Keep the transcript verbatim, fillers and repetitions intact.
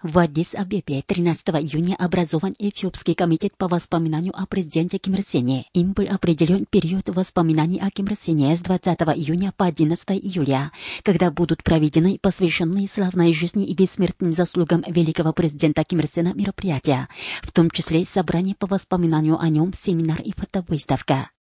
В Аддис-Абебе тринадцатого июня образован Эфиопский комитет по воспоминанию о президенте Ким Ир Сене. Им был определен период воспоминаний о Ким Ир Сене с двадцатого июня по одиннадцатое июля, когда будут проведены посвященные славной жизни и бессмертным заслугам великого президента Ким Ир Сена мероприятия, в том числе собрание по воспоминанию о нем, семинар и фотовыставка.